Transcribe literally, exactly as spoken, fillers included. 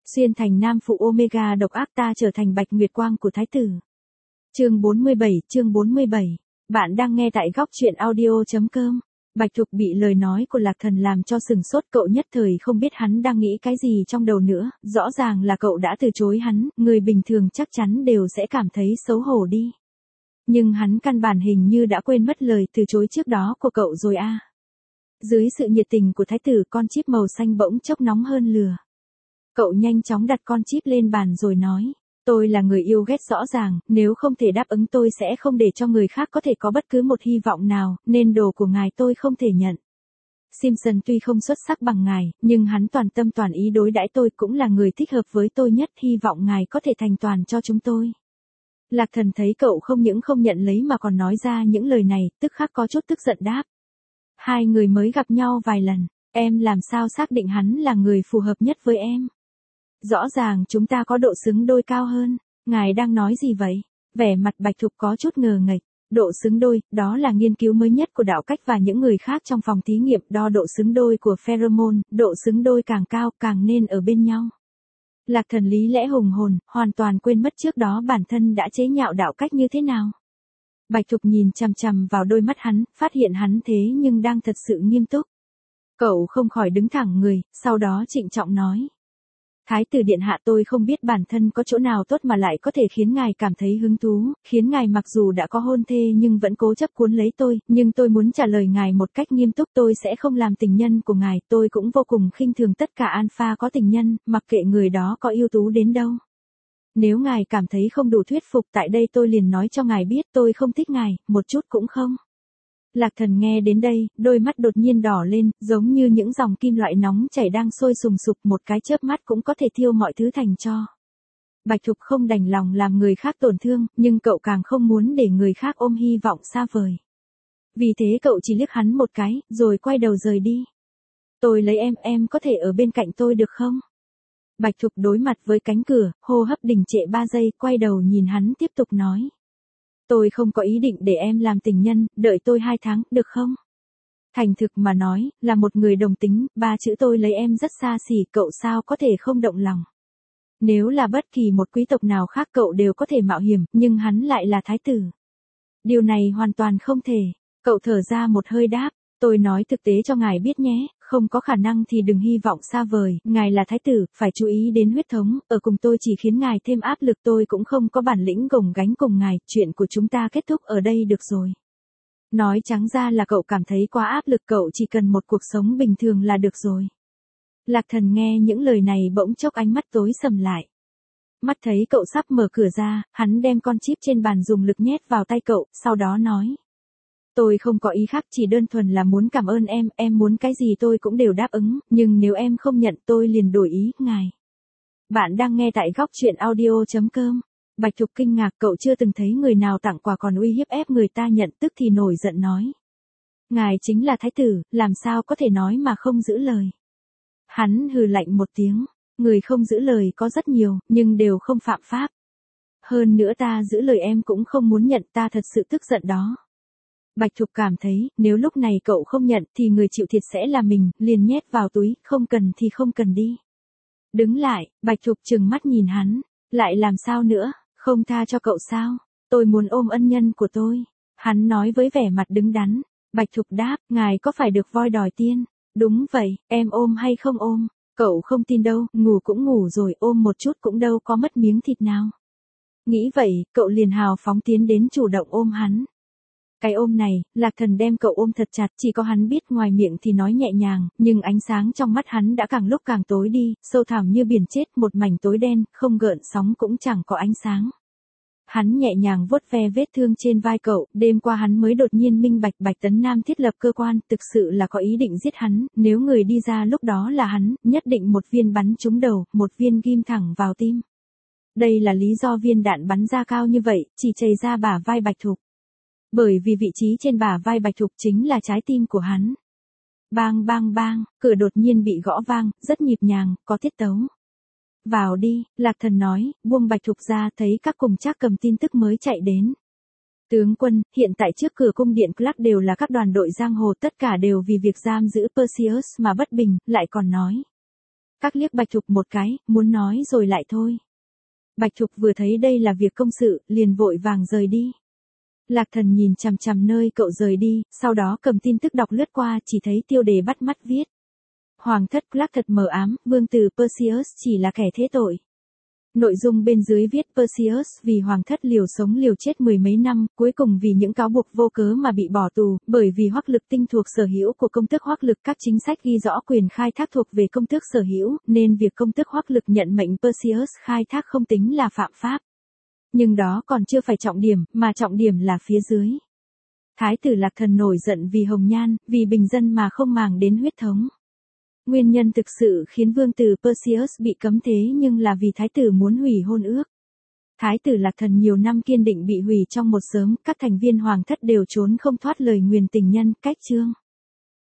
Xuyên thành nam phụ Omega độc ác ta trở thành bạch nguyệt quang của thái tử. Chương bốn mươi bảy, chương bốn mươi bảy. Bạn đang nghe tại góc truyện audio.com. Bạch Thục bị lời nói của Lạc Thần làm cho sừng sốt, cậu nhất thời không biết hắn đang nghĩ cái gì trong đầu nữa, rõ ràng là cậu đã từ chối hắn, người bình thường chắc chắn đều sẽ cảm thấy xấu hổ đi. Nhưng hắn căn bản hình như đã quên mất lời từ chối trước đó của cậu rồi a. À. Dưới sự nhiệt tình của thái tử, con chip màu xanh bỗng chốc nóng hơn lửa. Cậu nhanh chóng đặt con chip lên bàn rồi nói, tôi là người yêu ghét rõ ràng, nếu không thể đáp ứng tôi sẽ không để cho người khác có thể có bất cứ một hy vọng nào, nên đồ của ngài tôi không thể nhận. Simpson tuy không xuất sắc bằng ngài, nhưng hắn toàn tâm toàn ý đối đãi tôi, cũng là người thích hợp với tôi nhất, hy vọng ngài có thể thành toàn cho chúng tôi. Lạc Thần thấy cậu không những không nhận lấy mà còn nói ra những lời này, tức khắc có chút tức giận đáp. Hai người mới gặp nhau vài lần, em làm sao xác định hắn là người phù hợp nhất với em? Rõ ràng chúng ta có độ xứng đôi cao hơn, ngài đang nói gì vậy? Vẻ mặt Bạch Thục có chút ngờ nghệch. Độ xứng đôi, đó là nghiên cứu mới nhất của Đạo Cách và những người khác trong phòng thí nghiệm đo độ xứng đôi của pheromone, độ xứng đôi càng cao càng nên ở bên nhau. Lạc Thần lý lẽ hùng hồn, hoàn toàn quên mất trước đó bản thân đã chế nhạo Đạo Cách như thế nào. Bạch Thục nhìn chằm chằm vào đôi mắt hắn, phát hiện hắn thế nhưng đang thật sự nghiêm túc. Cậu không khỏi đứng thẳng người, sau đó trịnh trọng nói. Thái tử điện hạ, tôi không biết bản thân có chỗ nào tốt mà lại có thể khiến ngài cảm thấy hứng thú, khiến ngài mặc dù đã có hôn thê nhưng vẫn cố chấp cuốn lấy tôi, nhưng tôi muốn trả lời ngài một cách nghiêm túc, tôi sẽ không làm tình nhân của ngài, tôi cũng vô cùng khinh thường tất cả alpha có tình nhân, mặc kệ người đó có ưu tú đến đâu. Nếu ngài cảm thấy không đủ thuyết phục tại đây tôi liền nói cho ngài biết tôi không thích ngài, một chút cũng không. Lạc Thần nghe đến đây, đôi mắt đột nhiên đỏ lên, giống như những dòng kim loại nóng chảy đang sôi sùng sục, một cái chớp mắt cũng có thể thiêu mọi thứ thành tro. Bạch Thục không đành lòng làm người khác tổn thương, nhưng cậu càng không muốn để người khác ôm hy vọng xa vời. Vì thế cậu chỉ liếc hắn một cái, rồi quay đầu rời đi. Tôi lấy em, em có thể ở bên cạnh tôi được không? Bạch Thục đối mặt với cánh cửa, hô hấp đình trệ ba giây, quay đầu nhìn hắn tiếp tục nói. Tôi không có ý định để em làm tình nhân, đợi tôi hai tháng, được không? Thành thực mà nói, là một người đồng tính, ba chữ tôi lấy em rất xa xỉ, cậu sao có thể không động lòng. Nếu là bất kỳ một quý tộc nào khác cậu đều có thể mạo hiểm, nhưng hắn lại là thái tử. Điều này hoàn toàn không thể. Cậu thở ra một hơi đáp, tôi nói thực tế cho ngài biết nhé, không có khả năng thì đừng hy vọng xa vời, ngài là thái tử, phải chú ý đến huyết thống, ở cùng tôi chỉ khiến ngài thêm áp lực, tôi cũng không có bản lĩnh gồng gánh cùng ngài, chuyện của chúng ta kết thúc ở đây được rồi. Nói trắng ra là cậu cảm thấy quá áp lực, cậu chỉ cần một cuộc sống bình thường là được rồi. Lạc Thần nghe những lời này bỗng chốc ánh mắt tối sầm lại. Mắt thấy cậu sắp mở cửa ra, hắn đem con chip trên bàn dùng lực nhét vào tay cậu, sau đó nói. Tôi không có ý khác, chỉ đơn thuần là muốn cảm ơn em, em muốn cái gì tôi cũng đều đáp ứng, nhưng nếu em không nhận tôi liền đổi ý, ngài. Bạn đang nghe tại góc truyện audio.com. Bạch Thục kinh ngạc, cậu chưa từng thấy người nào tặng quà còn uy hiếp ép người ta nhận, tức thì nổi giận nói. Ngài chính là thái tử, làm sao có thể nói mà không giữ lời. Hắn hừ lạnh một tiếng, người không giữ lời có rất nhiều, nhưng đều không phạm pháp. Hơn nữa ta giữ lời em cũng không muốn nhận, ta thật sự tức giận đó. Bạch Thục cảm thấy, nếu lúc này cậu không nhận thì người chịu thiệt sẽ là mình, liền nhét vào túi, không cần thì không cần đi. Đứng lại, Bạch Thục trừng mắt nhìn hắn, lại làm sao nữa, không tha cho cậu sao, tôi muốn ôm ân nhân của tôi. Hắn nói với vẻ mặt đứng đắn, Bạch Thục đáp, ngài có phải được voi đòi tiên, đúng vậy, em ôm hay không ôm, cậu không tin đâu, ngủ cũng ngủ rồi, ôm một chút cũng đâu có mất miếng thịt nào. Nghĩ vậy, cậu liền hào phóng tiến đến chủ động ôm hắn. Cái ôm này, Lạc Thần đem cậu ôm thật chặt, chỉ có hắn biết, ngoài miệng thì nói nhẹ nhàng, nhưng ánh sáng trong mắt hắn đã càng lúc càng tối đi, sâu thẳm như biển chết, một mảnh tối đen, không gợn sóng cũng chẳng có ánh sáng. Hắn nhẹ nhàng vuốt ve vết thương trên vai cậu, đêm qua hắn mới đột nhiên minh bạch Bạch Tấn Nam thiết lập cơ quan, thực sự là có ý định giết hắn, nếu người đi ra lúc đó là hắn, nhất định một viên bắn trúng đầu, một viên ghim thẳng vào tim. Đây là lý do viên đạn bắn ra cao như vậy, chỉ chảy ra bả vai Bạch Thục. Bởi vì vị trí trên bả vai Bạch Thục chính là trái tim của hắn. Bang bang bang, cửa đột nhiên bị gõ vang, rất nhịp nhàng, có tiết tấu. Vào đi, Lạc Thần nói, buông Bạch Thục ra, thấy các cùng trác cầm tin tức mới chạy đến. Tướng quân, hiện tại trước cửa cung điện Clark đều là các đoàn đội giang hồ, tất cả đều vì việc giam giữ Perseus mà bất bình, lại còn nói. Các liếc Bạch Thục một cái, muốn nói rồi lại thôi. Bạch Thục vừa thấy đây là việc công sự, liền vội vàng rời đi. Lạc Thần nhìn chằm chằm nơi cậu rời đi, sau đó cầm tin tức đọc lướt qua, chỉ thấy tiêu đề bắt mắt viết. Hoàng thất Clark thật mờ ám, vương tử Perseus chỉ là kẻ thế tội. Nội dung bên dưới viết Perseus vì hoàng thất liều sống liều chết mười mấy năm, cuối cùng vì những cáo buộc vô cớ mà bị bỏ tù, bởi vì Hoắc Lực Tinh thuộc sở hữu của công tước Hoắc Lực, các chính sách ghi rõ quyền khai thác thuộc về công tước sở hữu, nên việc công tước Hoắc Lực nhận mệnh Perseus khai thác không tính là phạm pháp. Nhưng đó còn chưa phải trọng điểm, mà trọng điểm là phía dưới. Thái tử Lạc Thần nổi giận vì hồng nhan, vì bình dân mà không màng đến huyết thống. Nguyên nhân thực sự khiến vương tử Perseus bị cấm thế nhưng là vì thái tử muốn hủy hôn ước. Thái tử Lạc Thần nhiều năm kiên định bị hủy trong một sớm, các thành viên hoàng thất đều trốn không thoát lời nguyền tình nhân, cách chương.